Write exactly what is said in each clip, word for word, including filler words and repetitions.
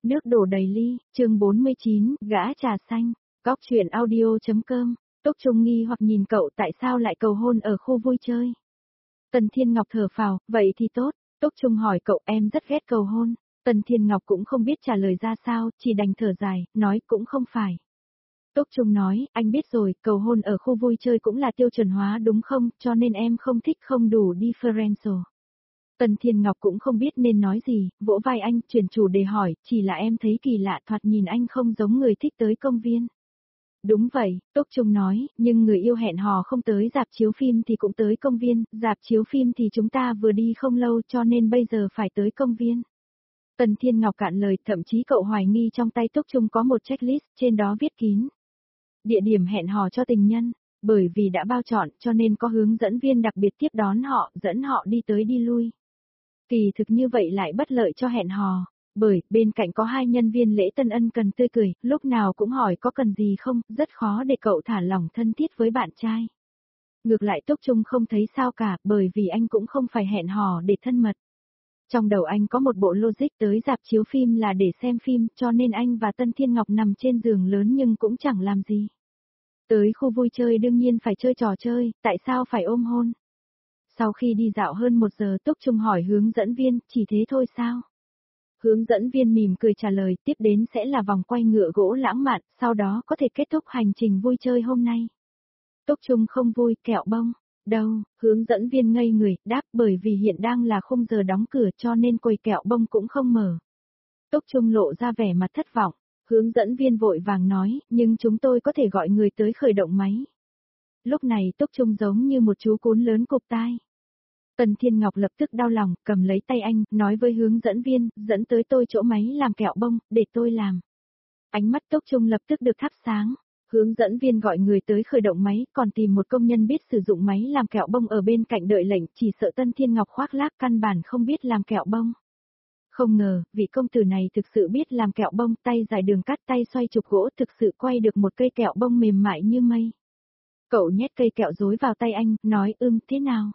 Nước đổ đầy ly, chương bốn mươi chín, gã trà xanh, góc chuyện audio.com, Túc Trung nghi hoặc nhìn cậu tại sao lại cầu hôn ở khu vui chơi. Tần Thiên Ngọc thở phào, vậy thì tốt, Túc Trung hỏi cậu em rất ghét cầu hôn, Tần Thiên Ngọc cũng không biết trả lời ra sao, chỉ đành thở dài, nói cũng không phải. Túc Trung nói, anh biết rồi, cầu hôn ở khu vui chơi cũng là tiêu chuẩn hóa đúng không, cho nên em không thích không đủ differential. Tần Thiên Ngọc cũng không biết nên nói gì, vỗ vai anh, chuyển chủ đề hỏi, chỉ là em thấy kỳ lạ thoạt nhìn anh không giống người thích tới công viên. Đúng vậy, Túc Trung nói, nhưng người yêu hẹn hò không tới rạp chiếu phim thì cũng tới công viên, rạp chiếu phim thì chúng ta vừa đi không lâu cho nên bây giờ phải tới công viên. Tần Thiên Ngọc cạn lời, thậm chí cậu hoài nghi trong tay Túc Trung có một checklist, trên đó viết kín. Địa điểm hẹn hò cho tình nhân, bởi vì đã bao chọn cho nên có hướng dẫn viên đặc biệt tiếp đón họ, dẫn họ đi tới đi lui. Kỳ thực như vậy lại bất lợi cho hẹn hò, bởi bên cạnh có hai nhân viên lễ tân ân cần tươi cười, lúc nào cũng hỏi có cần gì không, rất khó để cậu thả lỏng thân thiết với bạn trai. Ngược lại Túc Trung không thấy sao cả, bởi vì anh cũng không phải hẹn hò để thân mật. Trong đầu anh có một bộ logic tới rạp chiếu phim là để xem phim, cho nên anh và Tân Thiên Ngọc nằm trên giường lớn nhưng cũng chẳng làm gì. Tới khu vui chơi đương nhiên phải chơi trò chơi, tại sao phải ôm hôn? Sau khi đi dạo hơn một giờ Túc Trung hỏi hướng dẫn viên, chỉ thế thôi sao? Hướng dẫn viên mỉm cười trả lời, tiếp đến sẽ là vòng quay ngựa gỗ lãng mạn, sau đó có thể kết thúc hành trình vui chơi hôm nay. Túc Trung không vui, kẹo bông. Đâu, hướng dẫn viên ngây người, đáp bởi vì hiện đang là khung giờ đóng cửa cho nên quầy kẹo bông cũng không mở. Túc Trung lộ ra vẻ mặt thất vọng, hướng dẫn viên vội vàng nói, nhưng chúng tôi có thể gọi người tới khởi động máy. Lúc này Túc Trung giống như một chú cún lớn cụp tai. Tần Thiên Ngọc lập tức đau lòng, cầm lấy tay anh, nói với hướng dẫn viên, dẫn tới tôi chỗ máy làm kẹo bông, để tôi làm. Ánh mắt Túc Trung lập tức được thắp sáng. Hướng dẫn viên gọi người tới khởi động máy, còn tìm một công nhân biết sử dụng máy làm kẹo bông ở bên cạnh đợi lệnh, chỉ sợ Tân Thiên Ngọc khoác lác căn bản không biết làm kẹo bông. Không ngờ, vị công tử này thực sự biết làm kẹo bông, tay dài đường cắt tay xoay trục gỗ thực sự quay được một cây kẹo bông mềm mại như mây. Cậu nhét cây kẹo rối vào tay anh, nói ưm thế nào?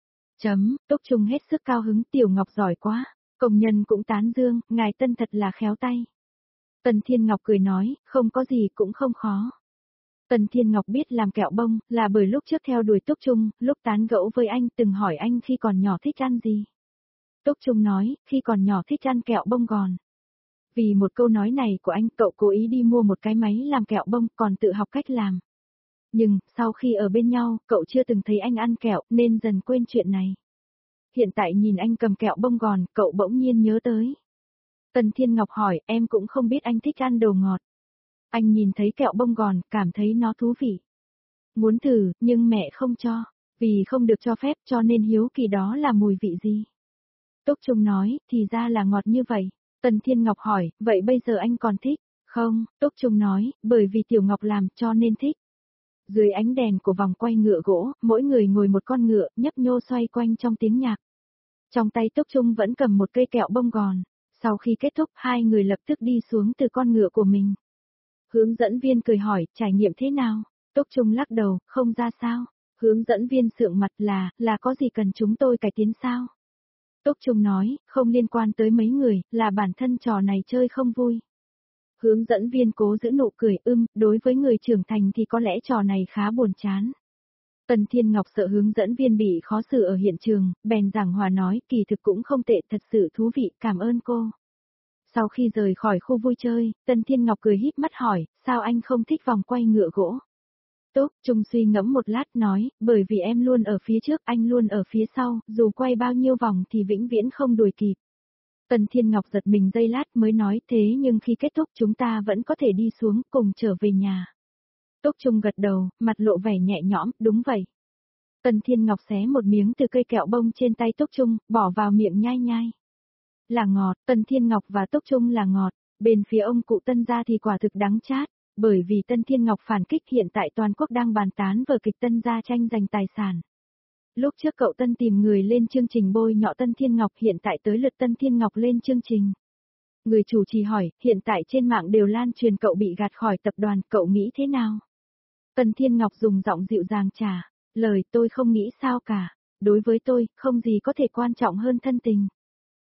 Chấm, Túc Trung hết sức cao hứng, Tiểu Ngọc giỏi quá, công nhân cũng tán dương, ngài Tân thật là khéo tay. Tần Thiên Ngọc cười nói, không có gì cũng không khó. Tần Thiên Ngọc biết làm kẹo bông, là bởi lúc trước theo đuổi Túc Trung, lúc tán gẫu với anh từng hỏi anh khi còn nhỏ thích ăn gì. Túc Trung nói, khi còn nhỏ thích ăn kẹo bông gòn. Vì một câu nói này của anh, cậu cố ý đi mua một cái máy làm kẹo bông, còn tự học cách làm. Nhưng, sau khi ở bên nhau, cậu chưa từng thấy anh ăn kẹo, nên dần quên chuyện này. Hiện tại nhìn anh cầm kẹo bông gòn, cậu bỗng nhiên nhớ tới. Tần Thiên Ngọc hỏi, em cũng không biết anh thích ăn đồ ngọt. Anh nhìn thấy kẹo bông gòn, cảm thấy nó thú vị. Muốn thử, nhưng mẹ không cho. Vì không được cho phép cho nên hiếu kỳ đó là mùi vị gì. Túc Trung nói, thì ra là ngọt như vậy. Tần Thiên Ngọc hỏi, vậy bây giờ anh còn thích? Không, Túc Trung nói, bởi vì Tiểu Ngọc làm cho nên thích. Dưới ánh đèn của vòng quay ngựa gỗ, mỗi người ngồi một con ngựa, nhấp nhô xoay quanh trong tiếng nhạc. Trong tay Túc Trung vẫn cầm một cây kẹo bông gòn. Sau khi kết thúc, hai người lập tức đi xuống từ con ngựa của mình. Hướng dẫn viên cười hỏi, trải nghiệm thế nào? Túc Trung lắc đầu, không ra sao. Hướng dẫn viên sượng mặt là, là có gì cần chúng tôi cải tiến sao? Túc Trung nói, không liên quan tới mấy người, là bản thân trò này chơi không vui. Hướng dẫn viên cố giữ nụ cười, ưm, đối với người trưởng thành thì có lẽ trò này khá buồn chán. Tần Thiên Ngọc sợ hướng dẫn viên bị khó xử ở hiện trường, bèn giảng hòa nói, kỳ thực cũng không tệ, thật sự thú vị, cảm ơn cô. Sau khi rời khỏi khu vui chơi, Tần Thiên Ngọc cười híp mắt hỏi, sao anh không thích vòng quay ngựa gỗ? Túc Trung suy ngẫm một lát nói, bởi vì em luôn ở phía trước, anh luôn ở phía sau, dù quay bao nhiêu vòng thì vĩnh viễn không đuổi kịp. Tần Thiên Ngọc giật mình giây lát mới nói, thế nhưng khi kết thúc chúng ta vẫn có thể đi xuống cùng trở về nhà. Túc Trung gật đầu, mặt lộ vẻ nhẹ nhõm, đúng vậy. Tần Thiên Ngọc xé một miếng từ cây kẹo bông trên tay Túc Trung, bỏ vào miệng nhai nhai. Là ngọt, Tần Thiên Ngọc và Túc Trung là ngọt, bên phía ông cụ Tân gia thì quả thực đắng chát, bởi vì Tân Thiên Ngọc phản kích hiện tại toàn quốc đang bàn tán vở kịch Tân gia tranh giành tài sản. Lúc trước cậu Tân tìm người lên chương trình bôi nhọ Tân Thiên Ngọc, hiện tại tới lượt Tân Thiên Ngọc lên chương trình. Người chủ trì hỏi, hiện tại trên mạng đều lan truyền cậu bị gạt khỏi tập đoàn, cậu nghĩ thế nào? Tần Thiên Ngọc dùng giọng dịu dàng trả, lời tôi không nghĩ sao cả, đối với tôi, không gì có thể quan trọng hơn thân tình.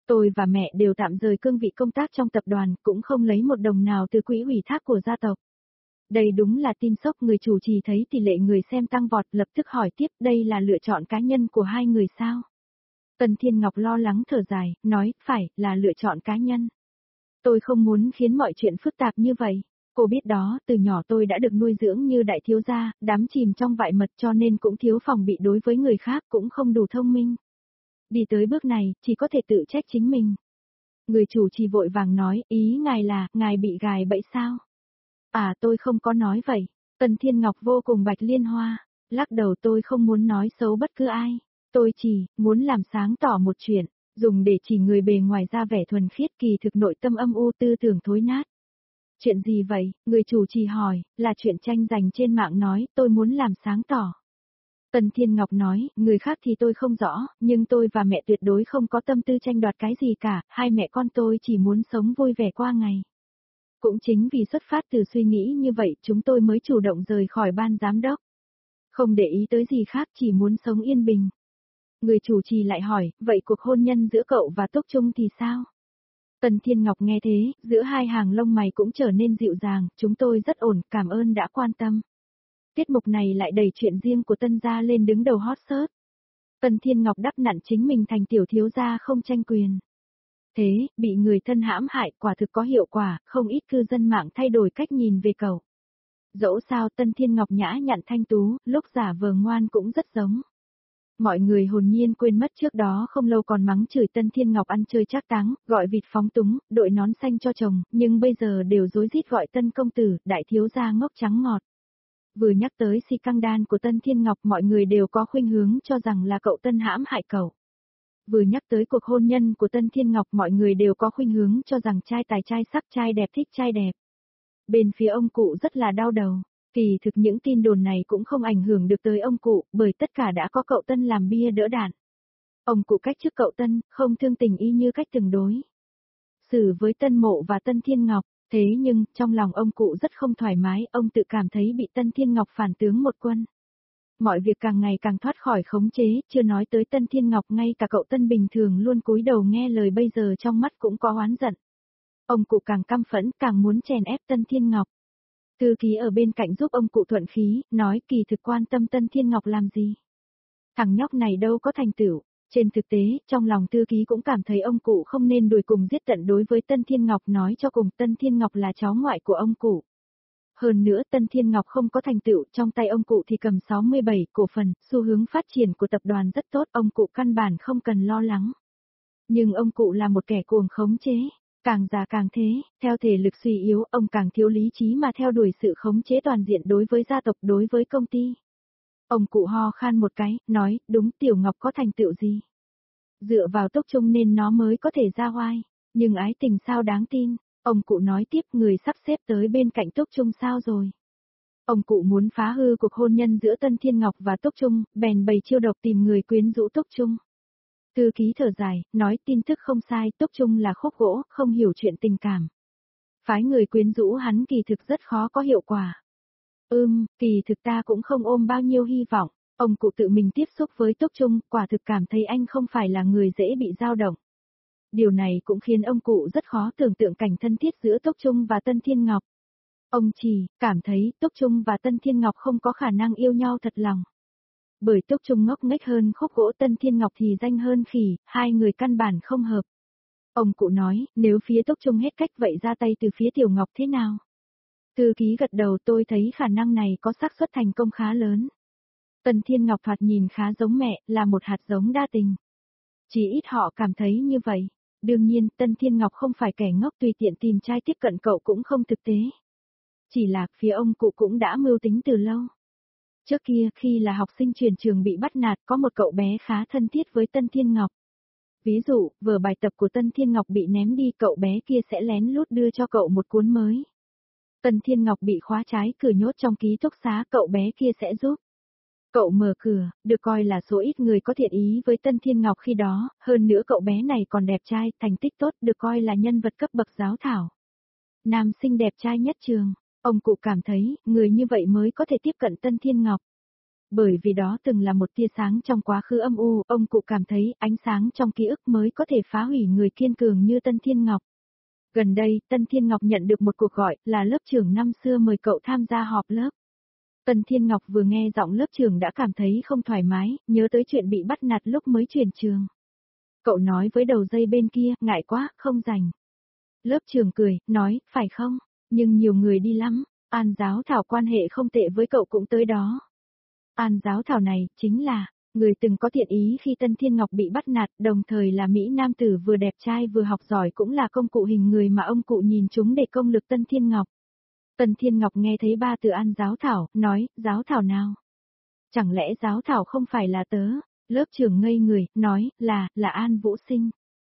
Tôi và mẹ đều tạm rời cương vị công tác trong tập đoàn, cũng không lấy một đồng nào từ quỹ ủy thác của gia tộc. Đây đúng là tin sốc, người chủ trì thấy tỷ lệ người xem tăng vọt, lập tức hỏi tiếp, đây là lựa chọn cá nhân của hai người sao? Tần Thiên Ngọc lo lắng thở dài, nói, phải, là lựa chọn cá nhân. Tôi không muốn khiến mọi chuyện phức tạp như vậy. Cô biết đó, từ nhỏ tôi đã được nuôi dưỡng như đại thiếu gia, đắm chìm trong vại mật cho nên cũng thiếu phòng bị đối với người khác, cũng không đủ thông minh. Đi tới bước này, chỉ có thể tự trách chính mình. Người chủ trì vội vàng nói, ý ngài là, ngài bị gài bẫy sao? À, tôi không có nói vậy. Tần Thiên Ngọc vô cùng bạch liên hoa, lắc đầu, tôi không muốn nói xấu bất cứ ai. Tôi chỉ muốn làm sáng tỏ một chuyện, dùng để chỉ người bề ngoài ra vẻ thuần khiết, kỳ thực nội tâm âm u, tư tưởng thối nát. Chuyện gì vậy? Người chủ trì hỏi, là chuyện tranh giành trên mạng nói, tôi muốn làm sáng tỏ. Tần Thiên Ngọc nói, người khác thì tôi không rõ, nhưng tôi và mẹ tuyệt đối không có tâm tư tranh đoạt cái gì cả, hai mẹ con tôi chỉ muốn sống vui vẻ qua ngày. Cũng chính vì xuất phát từ suy nghĩ như vậy, chúng tôi mới chủ động rời khỏi ban giám đốc. Không để ý tới gì khác, chỉ muốn sống yên bình. Người chủ trì lại hỏi, vậy cuộc hôn nhân giữa cậu và Túc Trung thì sao? Tần Thiên Ngọc nghe thế, giữa hai hàng lông mày cũng trở nên dịu dàng, chúng tôi rất ổn, cảm ơn đã quan tâm. Tiết mục này lại đẩy chuyện riêng của Tân gia lên đứng đầu hot search. Tần Thiên Ngọc đắp nặn chính mình thành tiểu thiếu gia không tranh quyền. Thế, bị người thân hãm hại quả thực có hiệu quả, không ít cư dân mạng thay đổi cách nhìn về cậu. Dẫu sao Tân Thiên Ngọc nhã nhặn thanh tú, lúc giả vờ ngoan cũng rất giống. Mọi người hồn nhiên quên mất trước đó không lâu còn mắng chửi Tân Thiên Ngọc ăn chơi trác táng, gọi vịt phóng túng, đội nón xanh cho chồng, nhưng bây giờ đều rối rít gọi Tân công tử, đại thiếu gia ngốc trắng ngọt. Vừa nhắc tới si căng đan của Tân Thiên Ngọc, mọi người đều có khuynh hướng cho rằng là cậu Tân hãm hại cậu. Vừa nhắc tới cuộc hôn nhân của Tân Thiên Ngọc, mọi người đều có khuynh hướng cho rằng trai tài trai sắc, trai đẹp thích trai đẹp. Bên phía ông cụ rất là đau đầu. Kỳ thực những tin đồn này cũng không ảnh hưởng được tới ông cụ, bởi tất cả đã có cậu Tân làm bia đỡ đạn. Ông cụ cách chức cậu Tân, không thương tình y như cách từng đối xử với Tân Mộ và Tân Thiên Ngọc, thế nhưng, trong lòng ông cụ rất không thoải mái, ông tự cảm thấy bị Tân Thiên Ngọc phản tướng một quân. Mọi việc càng ngày càng thoát khỏi khống chế, chưa nói tới Tân Thiên Ngọc, ngay cả cậu Tân bình thường luôn cúi đầu nghe lời bây giờ trong mắt cũng có oán giận. Ông cụ càng căm phẫn, càng muốn chèn ép Tân Thiên Ngọc. Thư ký ở bên cạnh giúp ông cụ thuận khí, nói kỳ thực quan tâm Tân Thiên Ngọc làm gì. Thằng nhóc này đâu có thành tựu. Trên thực tế, trong lòng thư ký cũng cảm thấy ông cụ không nên đuổi cùng giết tận đối với Tân Thiên Ngọc, nói cho cùng Tân Thiên Ngọc là cháu ngoại của ông cụ. Hơn nữa Tân Thiên Ngọc không có thành tựu, trong tay ông cụ thì cầm sáu mươi bảy cổ phần, xu hướng phát triển của tập đoàn rất tốt, ông cụ căn bản không cần lo lắng. Nhưng ông cụ là một kẻ cuồng khống chế. Càng già càng thế, theo thể lực suy yếu, ông càng thiếu lý trí mà theo đuổi sự khống chế toàn diện đối với gia tộc, đối với công ty. Ông cụ ho khan một cái, nói, đúng, Tiểu Ngọc có thành tựu gì? Dựa vào Túc Trung nên nó mới có thể ra oai, nhưng ái tình sao đáng tin? Ông cụ nói tiếp, người sắp xếp tới bên cạnh Túc Trung sao rồi? Ông cụ muốn phá hư cuộc hôn nhân giữa Tân Thiên Ngọc và Túc Trung, bèn bày chiêu độc tìm người quyến rũ Túc Trung. Thư ký thở dài, nói tin tức không sai, Túc Trung là khúc gỗ, không hiểu chuyện tình cảm. Phái người quyến rũ hắn kỳ thực rất khó có hiệu quả. Ừm, kỳ thực ta cũng không ôm bao nhiêu hy vọng, ông cụ tự mình tiếp xúc với Túc Trung, quả thực cảm thấy anh không phải là người dễ bị dao động. Điều này cũng khiến ông cụ rất khó tưởng tượng cảnh thân thiết giữa Túc Trung và Tân Thiên Ngọc. Ông chỉ cảm thấy Túc Trung và Tân Thiên Ngọc không có khả năng yêu nhau thật lòng. Bởi Túc Trung ngốc nghếch hơn khúc gỗ, Tân Thiên Ngọc thì danh hơn khỉ, hai người căn bản không hợp. Ông cụ nói, nếu phía Túc Trung hết cách vậy ra tay từ phía Tiểu Ngọc thế nào? Thư ký gật đầu, tôi thấy khả năng này có xác suất thành công khá lớn. Tân Thiên Ngọc thoạt nhìn khá giống mẹ, là một hạt giống đa tình. Chỉ ít họ cảm thấy như vậy. Đương nhiên, Tân Thiên Ngọc không phải kẻ ngốc tùy tiện tìm trai tiếp cận cậu cũng không thực tế. Chỉ là phía ông cụ cũng đã mưu tính từ lâu. Trước kia, khi là học sinh chuyển trường bị bắt nạt, có một cậu bé khá thân thiết với Tân Thiên Ngọc. Ví dụ, vở bài tập của Tân Thiên Ngọc bị ném đi, cậu bé kia sẽ lén lút đưa cho cậu một cuốn mới. Tân Thiên Ngọc bị khóa trái cửa nhốt trong ký túc xá, cậu bé kia sẽ giúp cậu mở cửa, được coi là số ít người có thiện ý với Tân Thiên Ngọc khi đó, hơn nữa cậu bé này còn đẹp trai, thành tích tốt, được coi là nhân vật cấp bậc giáo thảo. Nam sinh đẹp trai nhất trường, ông cụ cảm thấy, người như vậy mới có thể tiếp cận Tân Thiên Ngọc. Bởi vì đó từng là một tia sáng trong quá khứ âm u, ông cụ cảm thấy ánh sáng trong ký ức mới có thể phá hủy người kiên cường như Tân Thiên Ngọc. Gần đây, Tân Thiên Ngọc nhận được một cuộc gọi, là lớp trưởng năm xưa mời cậu tham gia họp lớp. Tân Thiên Ngọc vừa nghe giọng lớp trưởng đã cảm thấy không thoải mái, nhớ tới chuyện bị bắt nạt lúc mới chuyển trường. Cậu nói với đầu dây bên kia, ngại quá, không rảnh. Lớp trưởng cười, nói, phải không, nhưng nhiều người đi lắm, An Giáo Thảo quan hệ không tệ với cậu cũng tới đó. An Giáo Thảo này, chính là, người từng có thiện ý khi Tân Thiên Ngọc bị bắt nạt, đồng thời là Mỹ nam tử vừa đẹp trai vừa học giỏi cũng là công cụ hình người mà ông cụ nhìn chúng để công lực Tân Thiên Ngọc. Tân Thiên Ngọc nghe thấy ba từ An Giáo Thảo, nói, Giáo Thảo nào? Chẳng lẽ Giáo Thảo không phải là tớ? Lớp trưởng ngây người, nói, là, là An Vũ Sinh.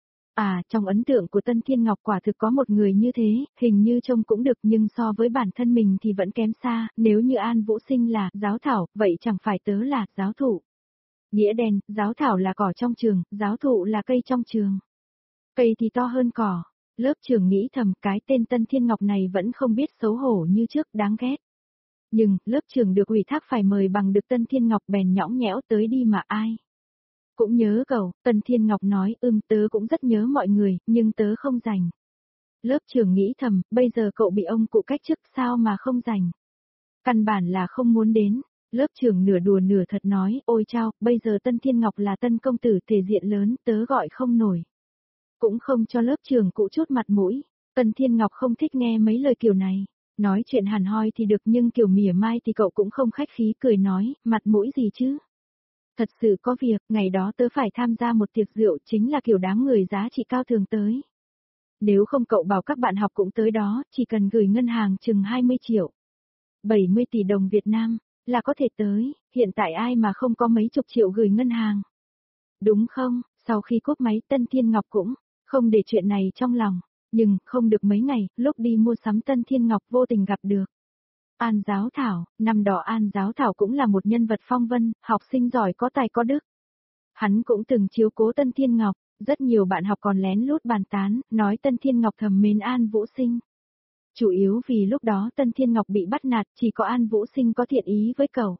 À, trong ấn tượng của Tân Thiên Ngọc quả thực có một người như thế, hình như trông cũng được nhưng so với bản thân mình thì vẫn kém xa, nếu như An Vũ Sinh là Giáo Thảo, vậy chẳng phải tớ là giáo thụ. Nghĩa đen, Giáo Thảo là cỏ trong trường, giáo thụ là cây trong trường. Cây thì to hơn cỏ. Lớp trưởng nghĩ thầm cái tên Tân Thiên Ngọc này vẫn không biết xấu hổ như trước, đáng ghét. Nhưng, lớp trưởng được ủy thác phải mời bằng được Tân Thiên Ngọc bèn nhõng nhẽo tới đi mà ai. Cũng nhớ cậu, Tân Thiên Ngọc nói, ưm tớ cũng rất nhớ mọi người, nhưng tớ không rảnh. Lớp trưởng nghĩ thầm, bây giờ cậu bị ông cụ cách chức sao mà không rảnh. Căn bản là không muốn đến. Lớp trưởng nửa đùa nửa thật nói, ôi chao, bây giờ Tân Thiên Ngọc là tân công tử thể diện lớn, tớ gọi không nổi. Cũng không cho lớp trưởng cụ chút mặt mũi. Tân Thiên Ngọc không thích nghe mấy lời kiểu này. Nói chuyện hàn hoi thì được nhưng kiểu mỉa mai thì cậu cũng không khách khí cười nói, mặt mũi gì chứ. Thật sự có việc, ngày đó tớ phải tham gia một tiệc rượu chính là kiểu đám người giá trị cao thường tới. Nếu không cậu bảo các bạn học cũng tới đó, chỉ cần gửi ngân hàng chừng hai mươi triệu. bảy mươi tỷ đồng Việt Nam, là có thể tới, hiện tại ai mà không có mấy chục triệu gửi ngân hàng. Đúng không, sau khi cúp máy Tân Thiên Ngọc cũng không để chuyện này trong lòng, nhưng không được mấy ngày, lúc đi mua sắm Tân Thiên Ngọc vô tình gặp được. An Giáo Thảo, năm đó An Giáo Thảo cũng là một nhân vật phong vân, học sinh giỏi có tài có đức. Hắn cũng từng chiếu cố Tân Thiên Ngọc, rất nhiều bạn học còn lén lút bàn tán, nói Tân Thiên Ngọc thầm mến An Vũ Sinh. Chủ yếu vì lúc đó Tân Thiên Ngọc bị bắt nạt, chỉ có An Vũ Sinh có thiện ý với cậu.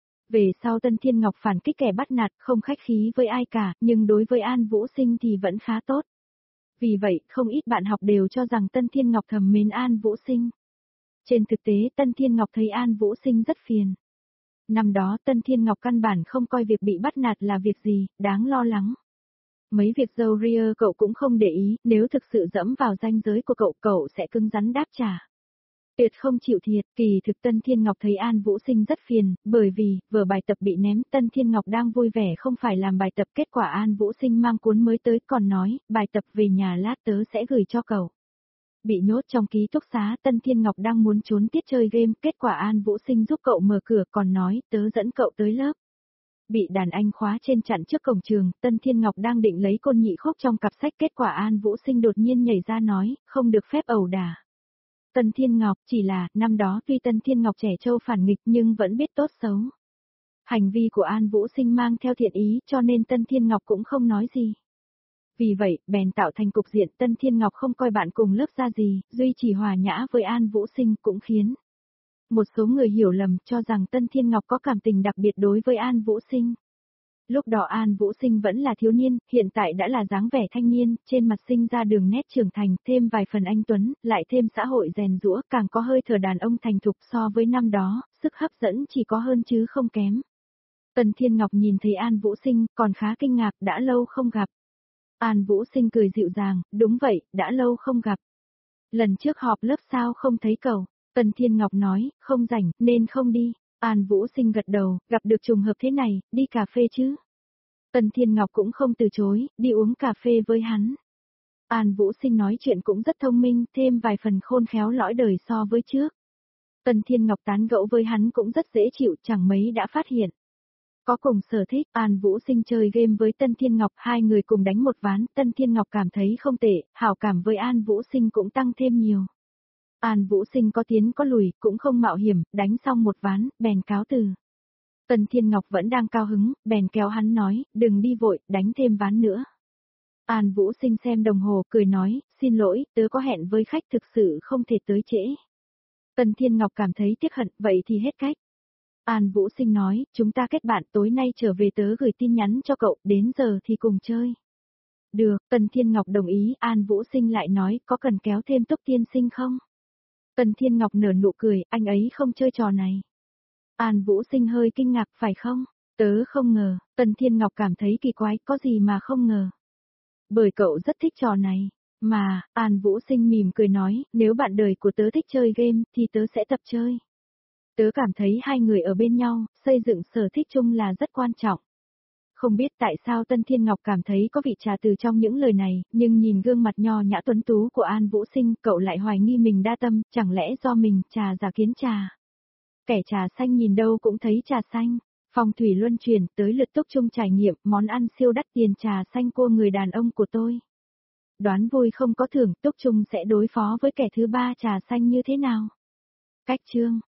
Về sau Tân Thiên Ngọc phản kích kẻ bắt nạt, không khách khí với ai cả, nhưng đối với An Vũ Sinh thì vẫn khá tốt. Vì vậy, không ít bạn học đều cho rằng Tân Thiên Ngọc thầm mến An Vũ Sinh. Trên thực tế Tân Thiên Ngọc thấy An Vũ Sinh rất phiền. Năm đó Tân Thiên Ngọc căn bản không coi việc bị bắt nạt là việc gì, đáng lo lắng. Mấy việc dâu ria cậu cũng không để ý, nếu thực sự dẫm vào ranh giới của cậu, cậu sẽ cứng rắn đáp trả. Tuyệt không chịu thiệt, kỳ thực Tân Thiên Ngọc thấy An Vũ Sinh rất phiền, bởi vì, vừa bài tập bị ném, Tân Thiên Ngọc đang vui vẻ không phải làm bài tập, kết quả An Vũ Sinh mang cuốn mới tới còn nói, bài tập về nhà lát tớ sẽ gửi cho cậu. Bị nhốt trong ký túc xá, Tân Thiên Ngọc đang muốn trốn tiết chơi game, kết quả An Vũ Sinh giúp cậu mở cửa còn nói, tớ dẫn cậu tới lớp. Bị đàn anh khóa trên chặn trước cổng trường, Tân Thiên Ngọc đang định lấy côn nhị khúc trong cặp sách, kết quả An Vũ Sinh đột nhiên nhảy ra nói, không được phép ẩu đả. Tân Thiên Ngọc, chỉ là, năm đó tuy Tân Thiên Ngọc trẻ trâu phản nghịch nhưng vẫn biết tốt xấu. Hành vi của An Vũ Sinh mang theo thiện ý cho nên Tân Thiên Ngọc cũng không nói gì. Vì vậy, bèn tạo thành cục diện Tân Thiên Ngọc không coi bạn cùng lớp ra gì, duy chỉ hòa nhã với An Vũ Sinh cũng khiến một số người hiểu lầm cho rằng Tân Thiên Ngọc có cảm tình đặc biệt đối với An Vũ Sinh. Lúc đó An Vũ Sinh vẫn là thiếu niên, hiện tại đã là dáng vẻ thanh niên, trên mặt sinh ra đường nét trưởng thành, thêm vài phần anh tuấn, lại thêm xã hội rèn rũa, càng có hơi thở đàn ông thành thục so với năm đó, sức hấp dẫn chỉ có hơn chứ không kém. Tân Thiên Ngọc nhìn thấy An Vũ Sinh, còn khá kinh ngạc, đã lâu không gặp. An Vũ Sinh cười dịu dàng, đúng vậy, đã lâu không gặp. Lần trước họp lớp sao không thấy cậu? Tân Thiên Ngọc nói, không rảnh, nên không đi. An Vũ Sinh gật đầu, gặp được trùng hợp thế này, đi cà phê chứ? Tân Thiên Ngọc cũng không từ chối, đi uống cà phê với hắn. An Vũ Sinh nói chuyện cũng rất thông minh, thêm vài phần khôn khéo lõi đời so với trước. Tân Thiên Ngọc tán gẫu với hắn cũng rất dễ chịu, chẳng mấy đã phát hiện. Có cùng sở thích, An Vũ Sinh chơi game với Tân Thiên Ngọc, hai người cùng đánh một ván, Tân Thiên Ngọc cảm thấy không tệ, hảo cảm với An Vũ Sinh cũng tăng thêm nhiều. An Vũ Sinh có tiến có lùi, cũng không mạo hiểm, đánh xong một ván, bèn cáo từ. Tân Thiên Ngọc vẫn đang cao hứng, bèn kéo hắn nói, đừng đi vội, đánh thêm ván nữa. An Vũ Sinh xem đồng hồ, cười nói, xin lỗi, tớ có hẹn với khách thực sự không thể tới trễ. Tân Thiên Ngọc cảm thấy tiếc hận, vậy thì hết cách. An Vũ Sinh nói, chúng ta kết bạn tối nay trở về tớ gửi tin nhắn cho cậu, đến giờ thì cùng chơi. Được, Tần Thiên Ngọc đồng ý, An Vũ Sinh lại nói, có cần kéo thêm Túc tiên sinh không? Tần Thiên Ngọc nở nụ cười, anh ấy không chơi trò này. An Vũ Sinh hơi kinh ngạc, phải không? Tớ không ngờ, Tần Thiên Ngọc cảm thấy kỳ quái, có gì mà không ngờ. Bởi cậu rất thích trò này. Mà, An Vũ Sinh mỉm cười nói, nếu bạn đời của tớ thích chơi game, thì tớ sẽ tập chơi. Tớ cảm thấy hai người ở bên nhau, xây dựng sở thích chung là rất quan trọng. Không biết tại sao Tân Thiên Ngọc cảm thấy có vị trà từ trong những lời này, nhưng nhìn gương mặt nho nhã tuấn tú của An Vũ Sinh, cậu lại hoài nghi mình đa tâm, chẳng lẽ do mình trà giả kiến trà. Kẻ trà xanh nhìn đâu cũng thấy trà xanh. Phong thủy luân chuyển, tới lượt Túc Trung trải nghiệm món ăn siêu đắt tiền trà xanh cua người đàn ông của tôi. Đoán vui không có thưởng, Túc Trung sẽ đối phó với kẻ thứ ba trà xanh như thế nào? Cách chương